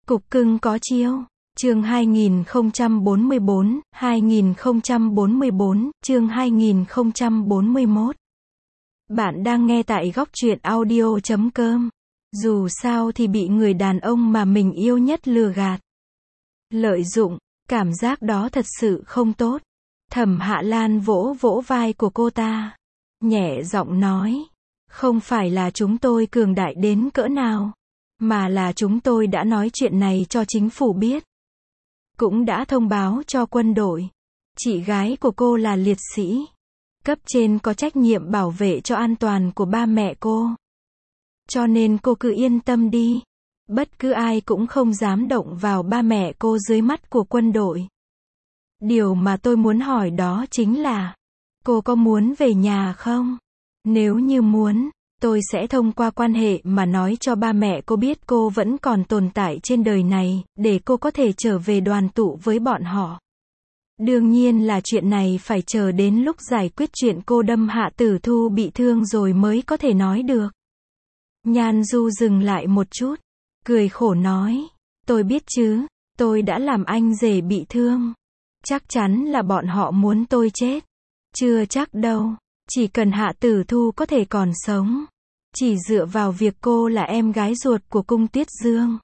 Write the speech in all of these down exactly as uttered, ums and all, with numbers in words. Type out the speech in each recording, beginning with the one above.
Cục cưng có chiêu. Chương hai nghìn không trăm bốn mươi bốn, hai nghìn không trăm bốn mươi bốn, chương hai nghìn không trăm bốn mươi mốt. Bạn đang nghe tại góc truyện audio chấm com. Dù sao thì bị người đàn ông mà mình yêu nhất lừa gạt, lợi dụng, cảm giác đó thật sự không tốt. Thẩm Hạ Lan vỗ vỗ vai của cô ta, nhẹ giọng nói, không phải là chúng tôi cường đại đến cỡ nào, mà là chúng tôi đã nói chuyện này cho chính phủ biết, cũng đã thông báo cho quân đội. Chị gái của cô là liệt sĩ, cấp trên có trách nhiệm bảo vệ cho an toàn của ba mẹ cô. Cho nên cô cứ yên tâm đi, bất cứ ai cũng không dám động vào ba mẹ cô dưới mắt của quân đội. Điều mà tôi muốn hỏi đó chính là, cô có muốn về nhà không? Nếu như muốn, tôi sẽ thông qua quan hệ mà nói cho ba mẹ cô biết cô vẫn còn tồn tại trên đời này, để cô có thể trở về đoàn tụ với bọn họ. Đương nhiên là chuyện này phải chờ đến lúc giải quyết chuyện cô đâm Hạ Tử Thu bị thương rồi mới có thể nói được. Nhan Du dừng lại một chút, cười khổ nói, tôi biết chứ, tôi đã làm anh rể bị thương. Chắc chắn là bọn họ muốn tôi chết. Chưa chắc đâu, chỉ cần Hạ Tử Thu có thể còn sống, chỉ dựa vào việc cô là em gái ruột của Cung Tuyết Dương,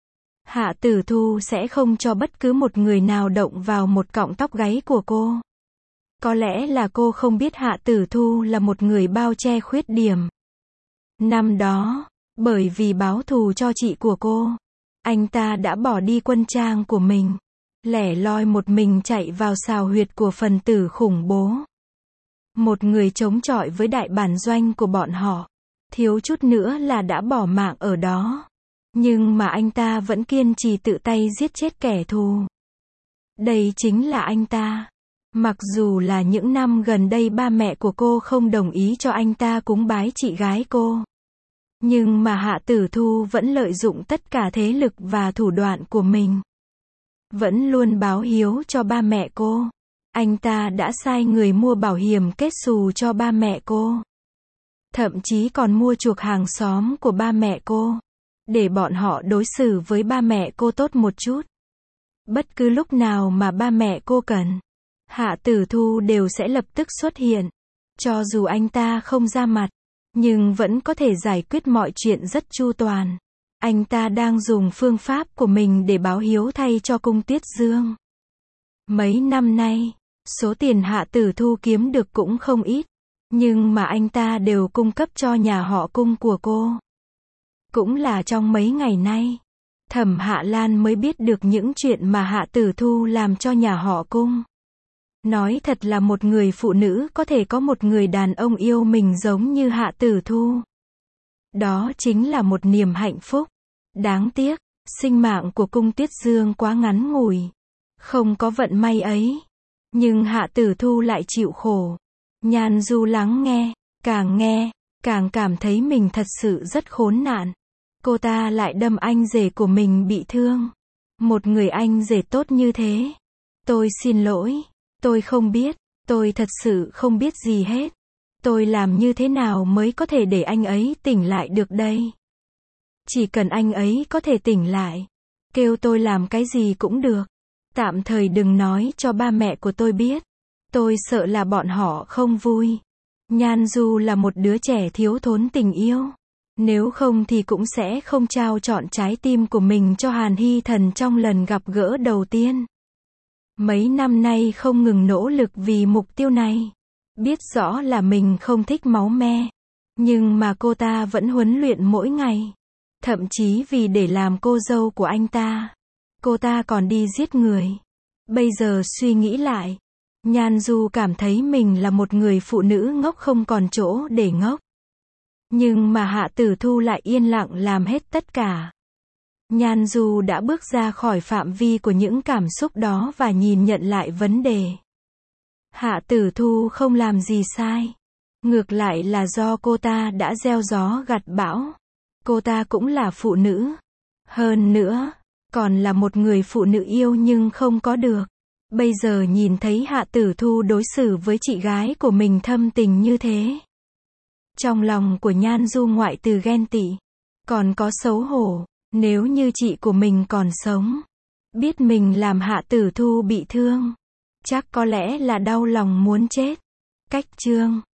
Hạ Tử Thu sẽ không cho bất cứ một người nào động vào một cọng tóc gáy của cô. Có lẽ là cô không biết Hạ Tử Thu là một người bao che khuyết điểm. Năm đó, bởi vì báo thù cho chị của cô, anh ta đã bỏ đi quân trang của mình, lẻ loi một mình chạy vào xào huyệt của phần tử khủng bố. Một người chống chọi với đại bản doanh của bọn họ, thiếu chút nữa là đã bỏ mạng ở đó. Nhưng mà anh ta vẫn kiên trì tự tay giết chết kẻ thù. Đây chính là anh ta. Mặc dù là những năm gần đây ba mẹ của cô không đồng ý cho anh ta cúng bái chị gái cô, nhưng mà Hạ Tử Thu vẫn lợi dụng tất cả thế lực và thủ đoạn của mình, vẫn luôn báo hiếu cho ba mẹ cô. Anh ta đã sai người mua bảo hiểm kết xù cho ba mẹ cô, thậm chí còn mua chuộc hàng xóm của ba mẹ cô, để bọn họ đối xử với ba mẹ cô tốt một chút. Bất cứ lúc nào mà ba mẹ cô cần, Hạ Tử Thu đều sẽ lập tức xuất hiện. Cho dù anh ta không ra mặt, nhưng vẫn có thể giải quyết mọi chuyện rất chu toàn. Anh ta đang dùng phương pháp của mình để báo hiếu thay cho Cung Tuyết Dương. Mấy năm nay, số tiền Hạ Tử Thu kiếm được cũng không ít, nhưng mà anh ta đều cung cấp cho nhà họ Cung của cô. Cũng là trong mấy ngày nay, Thẩm Hạ Lan mới biết được những chuyện mà Hạ Tử Thu làm cho nhà họ Cung. Nói thật là một người phụ nữ có thể có một người đàn ông yêu mình giống như Hạ Tử Thu, đó chính là một niềm hạnh phúc. Đáng tiếc, sinh mạng của Cung Tuyết Dương quá ngắn ngủi, không có vận may ấy. Nhưng Hạ Tử Thu lại chịu khổ. Nhan Du lắng nghe, càng nghe, càng cảm thấy mình thật sự rất khốn nạn. Cô ta lại đâm anh rể của mình bị thương. Một người anh rể tốt như thế. Tôi xin lỗi, tôi không biết, tôi thật sự không biết gì hết. Tôi làm như thế nào mới có thể để anh ấy tỉnh lại được đây? Chỉ cần anh ấy có thể tỉnh lại, kêu tôi làm cái gì cũng được. Tạm thời đừng nói cho ba mẹ của tôi biết. Tôi sợ là bọn họ không vui. Nhan Du là một đứa trẻ thiếu thốn tình yêu. Nếu không thì cũng sẽ không trao trọn trái tim của mình cho Hàn Hy Thần trong lần gặp gỡ đầu tiên. Mấy năm nay không ngừng nỗ lực vì mục tiêu này. Biết rõ là mình không thích máu me, nhưng mà cô ta vẫn huấn luyện mỗi ngày. Thậm chí vì để làm cô dâu của anh ta, cô ta còn đi giết người. Bây giờ suy nghĩ lại, Nhan Du cảm thấy mình là một người phụ nữ ngốc không còn chỗ để ngốc. Nhưng mà Hạ Tử Thu lại yên lặng làm hết tất cả. Nhan Du đã bước ra khỏi phạm vi của những cảm xúc đó và nhìn nhận lại vấn đề. Hạ Tử Thu không làm gì sai. Ngược lại là do cô ta đã gieo gió gặt bão. Cô ta cũng là phụ nữ. Hơn nữa, còn là một người phụ nữ yêu nhưng không có được. Bây giờ nhìn thấy Hạ Tử Thu đối xử với chị gái của mình thâm tình như thế, trong lòng của Nhan Du ngoại từ ghen tị, còn có xấu hổ. Nếu như chị của mình còn sống, biết mình làm Hạ Tử Thu bị thương, chắc có lẽ là đau lòng muốn chết. Cách chương